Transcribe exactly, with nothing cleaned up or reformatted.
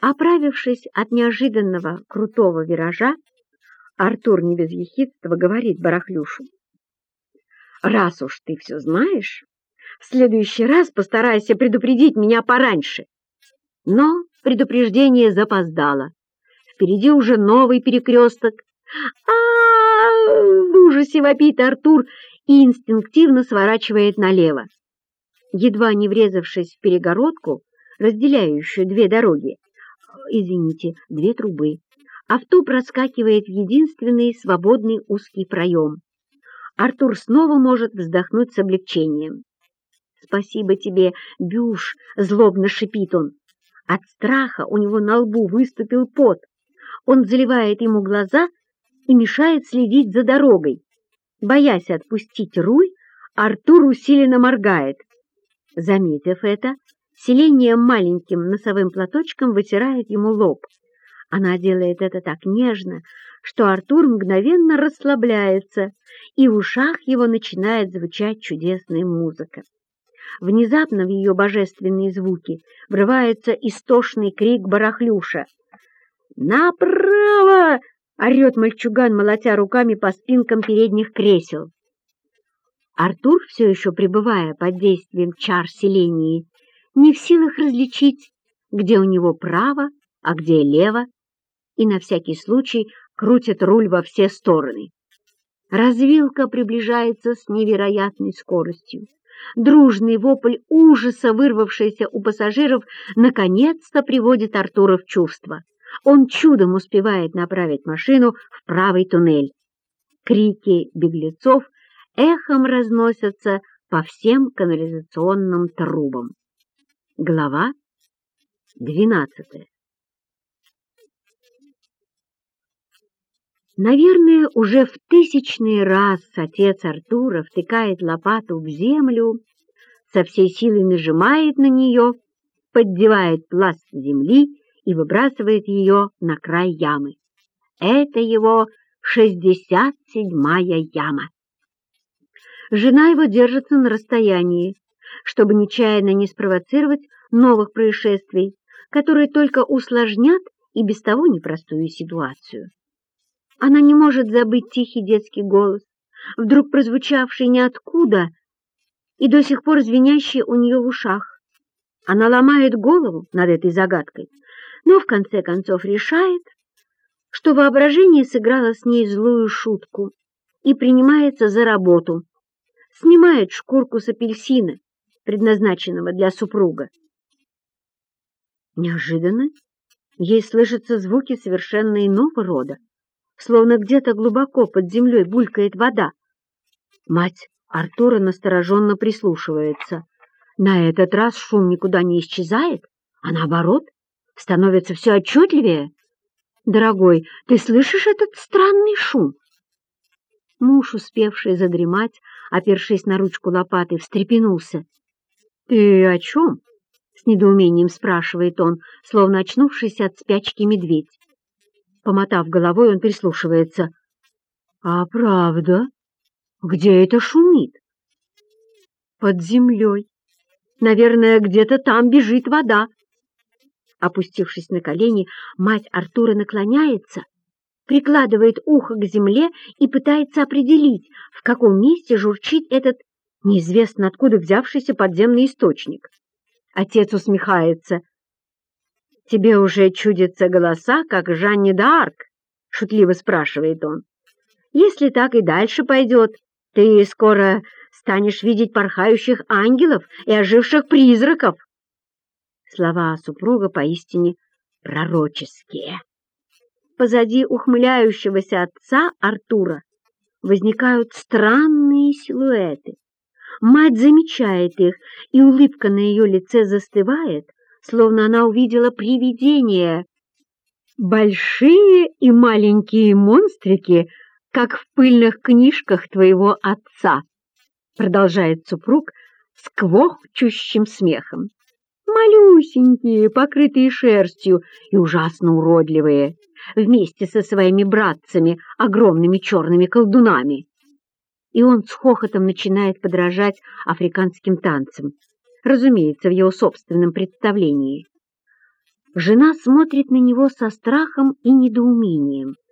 Оправившись от неожиданного крутого виража, Артур не без ехидства говорит Барахлюшу: «Раз уж ты все знаешь, в следующий раз постарайся предупредить меня пораньше». Но предупреждение запоздало. Впереди уже новый перекресток. А в ужасе вопит Артур и инстинктивно сворачивает налево. Едва не врезавшись в перегородку, разделяющую две дороги, извините, две трубы, авто проскакивает в единственный свободный узкий проем. Артур снова может вздохнуть с облегчением. «Спасибо тебе, Бюш!» — злобно шипит он. От страха у него на лбу выступил пот. Он заливает ему глаза и мешает следить за дорогой. Боясь отпустить руль, Артур усиленно моргает. Заметив это, Селения маленьким носовым платочком вытирает ему лоб. Она делает это так нежно, что Артур мгновенно расслабляется, и в ушах его начинает звучать чудесная музыка. Внезапно в ее божественные звуки врывается истошный крик Барахлюша. «Направо!» — орет мальчуган, молотя руками по спинкам передних кресел. Артур, все еще пребывая под действием чар Селении, не в силах различить, где у него право, а где лево, и на всякий случай крутит руль во все стороны. Развилка приближается с невероятной скоростью. Дружный вопль ужаса, вырвавшийся у пассажиров, наконец-то приводит Артура в чувство. Он чудом успевает направить машину в правый туннель. Крики беглецов эхом разносятся по всем канализационным трубам. Глава двенадцатая. Наверное, уже в тысячный раз отец Артура втыкает лопату в землю, со всей силой нажимает на нее, поддевает пласт земли и выбрасывает ее на край ямы. Это его шестьдесят седьмая яма. Жена его держится на расстоянии, чтобы нечаянно не спровоцировать новых происшествий, которые только усложнят и без того непростую ситуацию. Она не может забыть тихий детский голос, вдруг прозвучавший ниоткуда и до сих пор звенящий у нее в ушах. Она ломает голову над этой загадкой, но в конце концов решает, что воображение сыграло с ней злую шутку, и принимается за работу. Снимает шкурку с апельсина, предназначенного для супруга. Неожиданно ей слышатся звуки совершенно иного рода, словно где-то глубоко под землей булькает вода. Мать Артура настороженно прислушивается. На этот раз шум никуда не исчезает, а наоборот, становится все отчетливее. «Дорогой, ты слышишь этот странный шум?» Муж, успевший задремать, опершись на ручку лопаты, встрепенулся. «Ты о чем?» — с недоумением спрашивает он, словно очнувшийся от спячки медведь. Помотав головой, он прислушивается. «А правда? Где это шумит?» «Под землей. Наверное, где-то там бежит вода». Опустившись на колени, мать Артура наклоняется, прикладывает ухо к земле и пытается определить, в каком месте журчит этот неизвестно откуда взявшийся подземный источник. Отец усмехается. «Тебе уже чудятся голоса, как Жанне д'Арк?» — шутливо спрашивает он. «Если так и дальше пойдет, ты скоро станешь видеть порхающих ангелов и оживших призраков». Слова супруга поистине пророческие. Позади ухмыляющегося отца Артура возникают странные силуэты. Мать замечает их, и улыбка на ее лице застывает, словно она увидела привидение. «Большие и маленькие монстрики, как в пыльных книжках твоего отца», продолжает супруг с квохчущим смехом. «Малюсенькие, покрытые шерстью и ужасно уродливые, вместе со своими братцами, огромными черными колдунами». И он с хохотом начинает подражать африканским танцам, разумеется, в его собственном представлении. Жена смотрит на него со страхом и недоумением.